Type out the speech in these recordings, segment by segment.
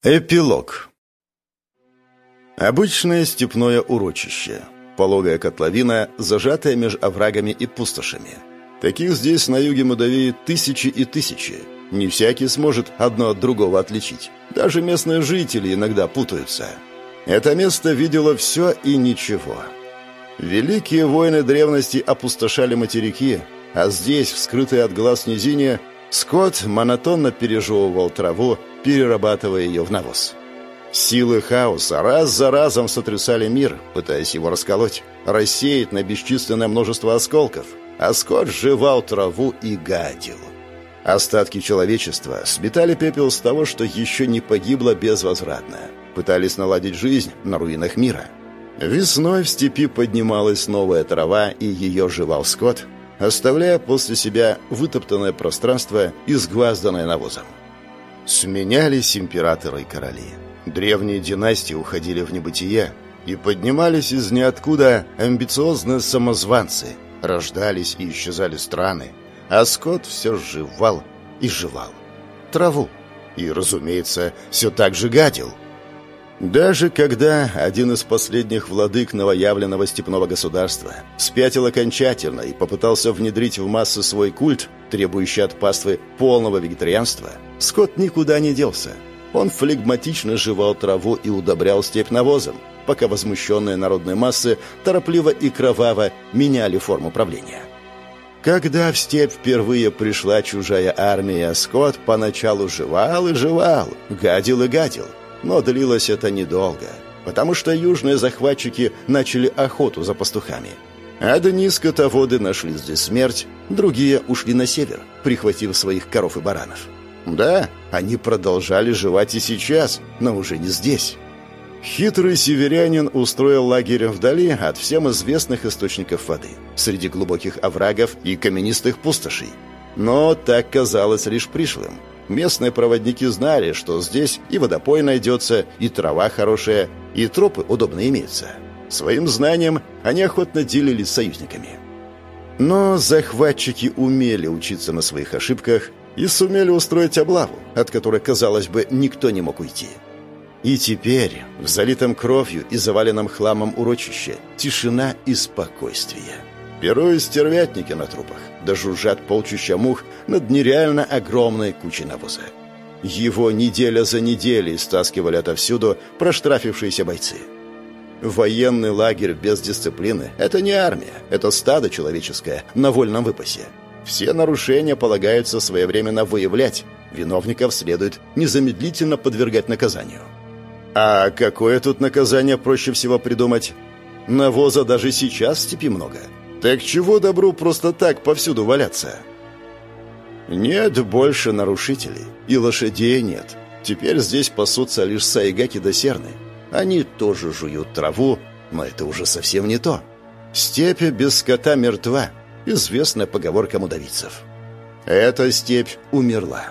Эпилог. Обычное степное урочище. Пологая котловина, зажатая между оврагами и пустошами. Таких здесь на юге Мудавии тысячи и тысячи. Не всякий сможет одно от другого отличить. Даже местные жители иногда путаются. Это место видело все и ничего. Великие воины древности опустошали материки, а здесь, в скрытой от глаз низине, скот монотонно пережевывал траву, перерабатывая ее в навоз. Силы хаоса раз за разом сотрясали мир, пытаясь его расколоть, рассеять на бесчисленное множество осколков, а скот сживал траву и гадил. Остатки человечества сметали пепел с того, что еще не погибло безвозвратно, пытались наладить жизнь на руинах мира. Весной в степи поднималась новая трава, и ее жевал скот, оставляя после себя вытоптанное пространство, изгвазданное навозом. Сменялись императоры и короли. Древние династии уходили в небытие, и поднимались из ниоткуда амбициозные самозванцы, рождались и исчезали страны, а скот все жевал и жевал траву и, разумеется, все так же гадил. Даже когда один из последних владык новоявленного степного государства спятил окончательно и попытался внедрить в массы свой культ, требующий от паствы полного вегетарианства, скот никуда не делся. Он флегматично жевал траву и удобрял степь навозом, пока возмущенные народные массы торопливо и кроваво меняли форму правления. Когда в степь впервые пришла чужая армия, скот поначалу жевал и жевал, гадил и гадил. Но длилось это недолго, потому что южные захватчики начали охоту за пастухами. Одни скотоводы нашли здесь смерть, другие ушли на север, прихватив своих коров и баранов. Да, они продолжали жевать и сейчас, но уже не здесь. Хитрый северянин устроил лагерь вдали от всем известных источников воды, среди глубоких оврагов и каменистых пустошей. Но так казалось лишь пришлым. Местные проводники знали, что здесь и водопой найдется, и трава хорошая, и тропы удобно имеются. Своим знанием они охотно делились с союзниками. Но захватчики умели учиться на своих ошибках и сумели устроить облаву, от которой, казалось бы, никто не мог уйти. И теперь, в залитом кровью и заваленном хламом урочище, тишина и спокойствие. Пируют стервятники на трупах, да жужжат полчища мух над нереально огромной кучей навоза. Его неделя за неделей стаскивали отовсюду проштрафившиеся бойцы. Военный лагерь без дисциплины – это не армия, это стадо человеческое на вольном выпасе. Все нарушения полагается своевременно выявлять, виновников следует незамедлительно подвергать наказанию. А какое тут наказание проще всего придумать? Навоза даже сейчас в степи много. Так чего добру просто так повсюду валяться? Нет больше нарушителей, и лошадей нет. Теперь здесь пасутся лишь сайгаки да серны. Они тоже жуют траву, но это уже совсем не то. Степь без скота мертва, известная поговорка мудавийцев. Эта степь умерла.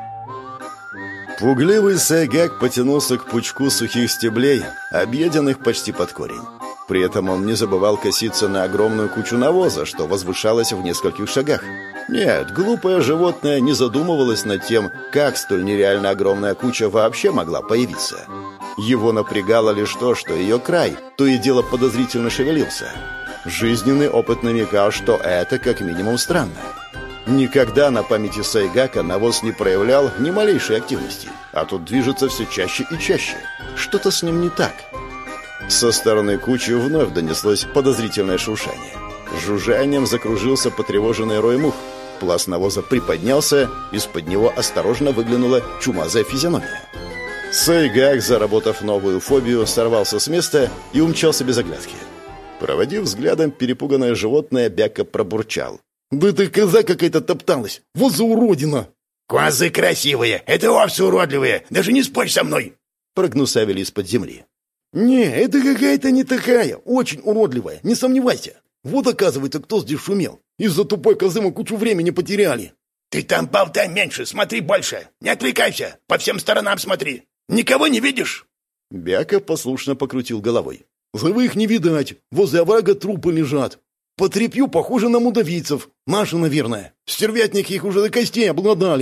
Пугливый сайгак потянулся к пучку сухих стеблей, объеденных почти под корень. При этом он не забывал коситься на огромную кучу навоза, что возвышалась в нескольких шагах. Нет, глупое животное не задумывалось над тем, как столь нереально огромная куча вообще могла появиться. Его напрягало лишь то, что ее край то и дело подозрительно шевелился. Жизненный опыт намекал, что это как минимум странно. Никогда на памяти сайгака навоз не проявлял ни малейшей активности, а тут движется все чаще и чаще. Что-то с ним не так. Со стороны кучи вновь донеслось подозрительное шуршание. Жужжанием закружился потревоженный рой мух. Пласт навоза приподнялся, из-под него осторожно выглянула чумазая физиономия. Сайгак, заработав новую фобию, сорвался с места и умчался без оглядки. Проводив взглядом перепуганное животное, Бяка пробурчал: «Да это коза какая-то топталась! Вот за уродина!» «Козы красивые, это вовсе уродливые! Даже не спорь со мной!» Прогнусавили из-под земли. «Не, это какая-то не такая, очень уродливая, не сомневайся. Вот, оказывается, кто здесь шумел. Из-за тупой козы мы кучу времени потеряли». «Ты там болтай меньше, смотри больше. Не отвлекайся, по всем сторонам смотри. Никого не видишь?» Бяка послушно покрутил головой. «Живых не видать, возле оврага трупы лежат. По тряпью похоже на мудавийцев. Наши, наверное. Стервятники их уже до костей обглодали».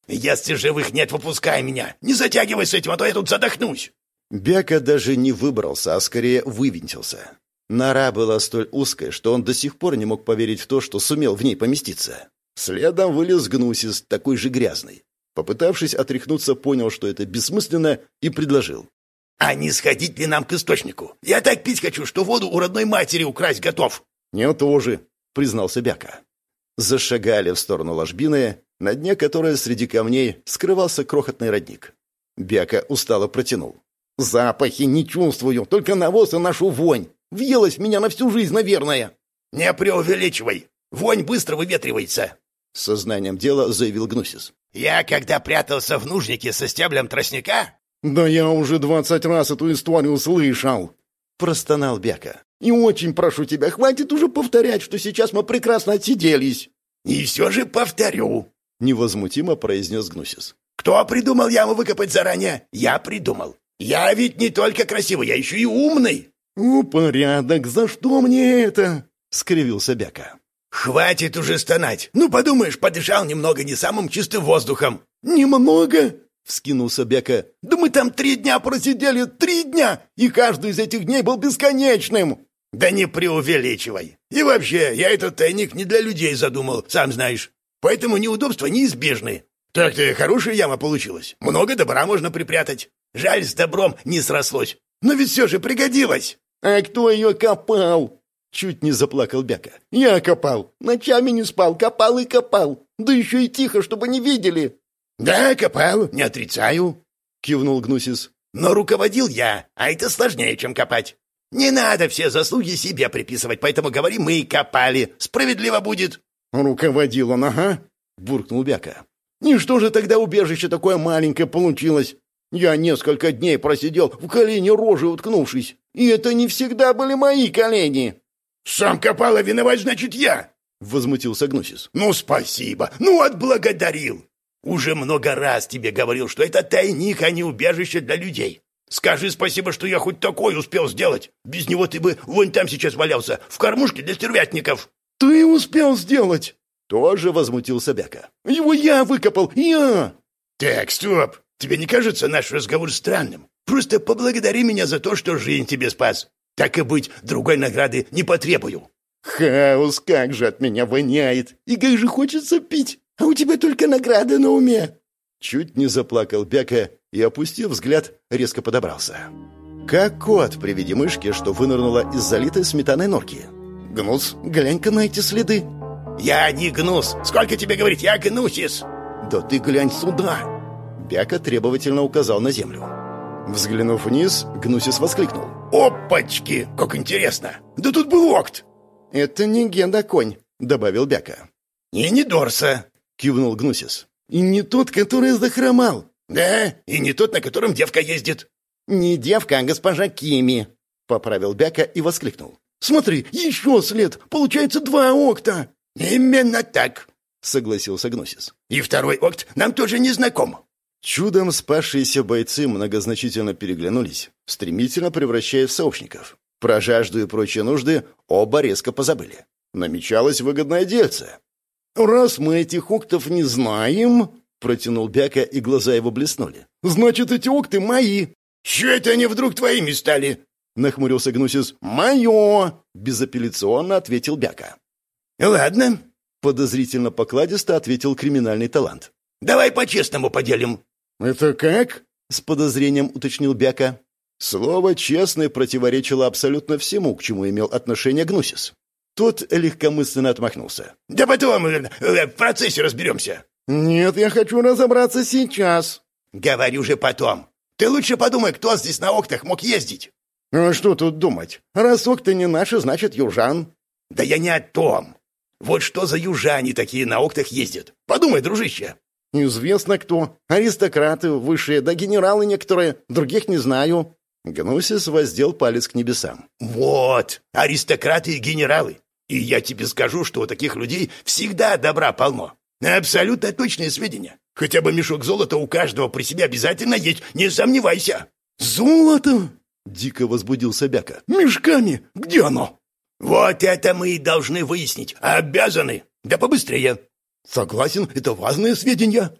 Если живых нет, выпускай меня. Не затягивай с этим, а то я тут задохнусь. Бяка даже не выбрался, а скорее вывинтился. Нора была столь узкой, что он до сих пор не мог поверить в то, что сумел в ней поместиться. Следом вылез Гнусис, такой же грязный. Попытавшись отряхнуться, понял, что это бессмысленно, и предложил. А не сходить ли нам к источнику? Я так пить хочу, что воду у родной матери украсть готов. «Не тоже», — признался Бяка. Зашагали в сторону ложбины, на дне которой среди камней скрывался крохотный родник. Бяка устало протянул. «Запахи не чувствую, только навоз и нашу вонь. Въелась в меня на всю жизнь, наверное». «Не преувеличивай. Вонь быстро выветривается», — сознанием дела заявил Гнусис. «Я, когда прятался в нужнике со стеблем тростника...» «Да я уже 20 раз эту историю слышал», — простонал Бяка. «И очень прошу тебя, хватит уже повторять, что сейчас мы прекрасно отсиделись». «И все же повторю», — невозмутимо произнес Гнусис. «Кто придумал яму выкопать заранее? Я придумал. Я ведь не только красивый, я еще и умный». «О, порядок, за что мне это?» — скривился Бяка. «Хватит уже стонать. Ну, подумаешь, подышал немного не самым чистым воздухом». «Немного?» — вскинулся Бяка. «Да мы там 3 дня просидели, 3 дня! И каждый из этих дней был бесконечным!» «Да не преувеличивай. И вообще, я этот тайник не для людей задумал, сам знаешь. Поэтому неудобства неизбежны. Так-то хорошая яма получилась. Много добра можно припрятать. Жаль, с добром не срослось. Но ведь все же пригодилось». «А кто ее копал?» Чуть не заплакал Бяка. «Я копал. Ночами не спал, копал и копал. Да еще и тихо, чтобы не видели». «Да, копал, не отрицаю», — кивнул Гнусис. «Но руководил я, а это сложнее, чем копать. Не надо все заслуги себе приписывать, поэтому говори, мы копали. Справедливо будет». «Руководил он, ага», — буркнул Бяка. «И что же тогда убежище такое маленькое получилось? Я несколько дней просидел в колени рожи уткнувшись, и это не всегда были мои колени». «Сам копал, а виноват, значит, я», — возмутился Гнусис. «Ну, спасибо, ну, отблагодарил. Уже много раз тебе говорил, что это тайник, а не убежище для людей. Скажи спасибо, что я хоть такой успел сделать. Без него ты бы вон там сейчас валялся, в кормушке для стервятников». «Ты успел сделать?» Тоже возмутился Бяка. «Его я выкопал, я!» «Так, стоп. Тебе не кажется наш разговор странным? Просто поблагодари меня за то, что жизнь тебе спас. Так и быть, другой награды не потребую». «Хаос, как же от меня воняет! И как же хочется пить! А у тебя только награды на уме!» Чуть не заплакал Бяка и, опустив взгляд, резко подобрался. Как кот при виде мышки, что вынырнула из залитой сметаной норки. «Гнус, глянь-ка на эти следы!» «Я не Гнус! Сколько тебе говорить, я Гнусис!» «Да ты глянь сюда!» Бяка требовательно указал на землю. Взглянув вниз, Гнусис воскликнул. «Опачки! Как интересно! Да тут был окт!» «Это не Генда-конь», — добавил Бяка. «И не Дорса», — кивнул Гнусис. «И не тот, который захромал». «Да, и не тот, на котором девка ездит». «Не девка, а госпожа Кими», — поправил Бяка и воскликнул. «Смотри, еще след! Получается 2 окта!» «Именно так», — согласился Гнусис. «И второй окт нам тоже не знаком». Чудом спасшиеся бойцы многозначительно переглянулись, стремительно превращаясь в сообщников. Про жажду и прочие нужды оба резко позабыли. Намечалось выгодное дельце. «Раз мы этих октов не знаем», — протянул Бяка, и глаза его блеснули. «значит, эти окты мои». «Чё это они вдруг твоими стали?» — нахмурился Гнусис. «Моё!» — безапелляционно ответил Бяка. «Ладно», — подозрительно покладисто ответил криминальный талант. «давай по-честному поделим». «Это как?» — с подозрением уточнил Бяка. Слово «честный» противоречило абсолютно всему, к чему имел отношение Гнусис. Тот легкомысленно отмахнулся. «Да потом в процессе разберемся». «Нет, я хочу разобраться сейчас». «Говорю же потом. Ты лучше подумай, кто здесь на октах мог ездить». «А что тут думать? Раз окты не наши, значит, южан». «Да я не о том. Вот что за южане такие на октах ездят? Подумай, дружище». «Известно кто. Аристократы высшие, да генералы некоторые. Других не знаю». Гнусис воздел палец к небесам. «Вот, аристократы и генералы. И я тебе скажу, что у таких людей всегда добра полно. Абсолютно точные сведения. Хотя бы мешок золота у каждого при себе обязательно есть, не сомневайся». «Золото?» — дико возбудился Бяка. «Мешками? Где оно?» «Вот это мы и должны выяснить. Обязаны. Да побыстрее». «Согласен, это важные сведения».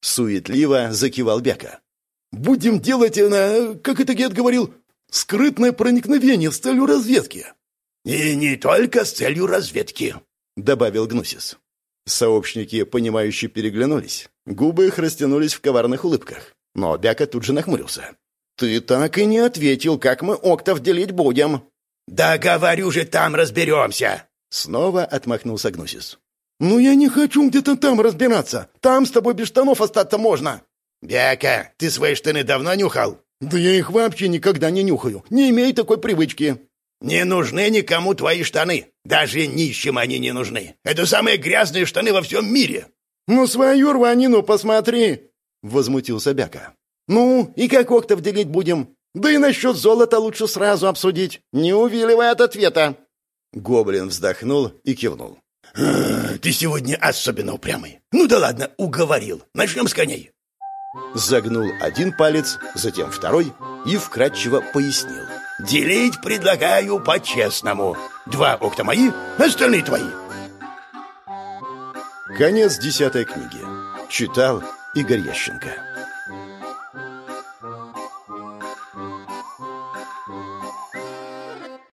Суетливо закивал Бяка. «Будем делать, как это Гет говорил, скрытное проникновение с целью разведки». «И не только с целью разведки», — добавил Гнусис. Сообщники, понимающе переглянулись. Губы их растянулись в коварных улыбках. Но Бяка тут же нахмурился. «Ты так и не ответил, как мы октов делить будем». «Да говорю же, там разберемся!» Снова отмахнулся Гнусис. «Ну я не хочу где-то там разбираться. Там с тобой без штанов остаться можно». «Бяка, ты свои штаны давно нюхал?» «Да я их вообще никогда не нюхаю. Не имею такой привычки». «Не нужны никому твои штаны. Даже нищим они не нужны. Это самые грязные штаны во всем мире». «Ну свою рванину посмотри!» — возмутился Бяка. «Ну, и как октов делить будем? Да и насчет золота лучше сразу обсудить, не увиливая от ответа». Гоблин вздохнул и кивнул. «Ты сегодня особенно упрямый. Ну да ладно, уговорил. Начнем с коней». Загнул один палец, затем второй и вкратчиво пояснил. «Делить предлагаю по-честному. 2 окта мои, остальные твои». Конец 10 книги. Читал Игорь Ященко.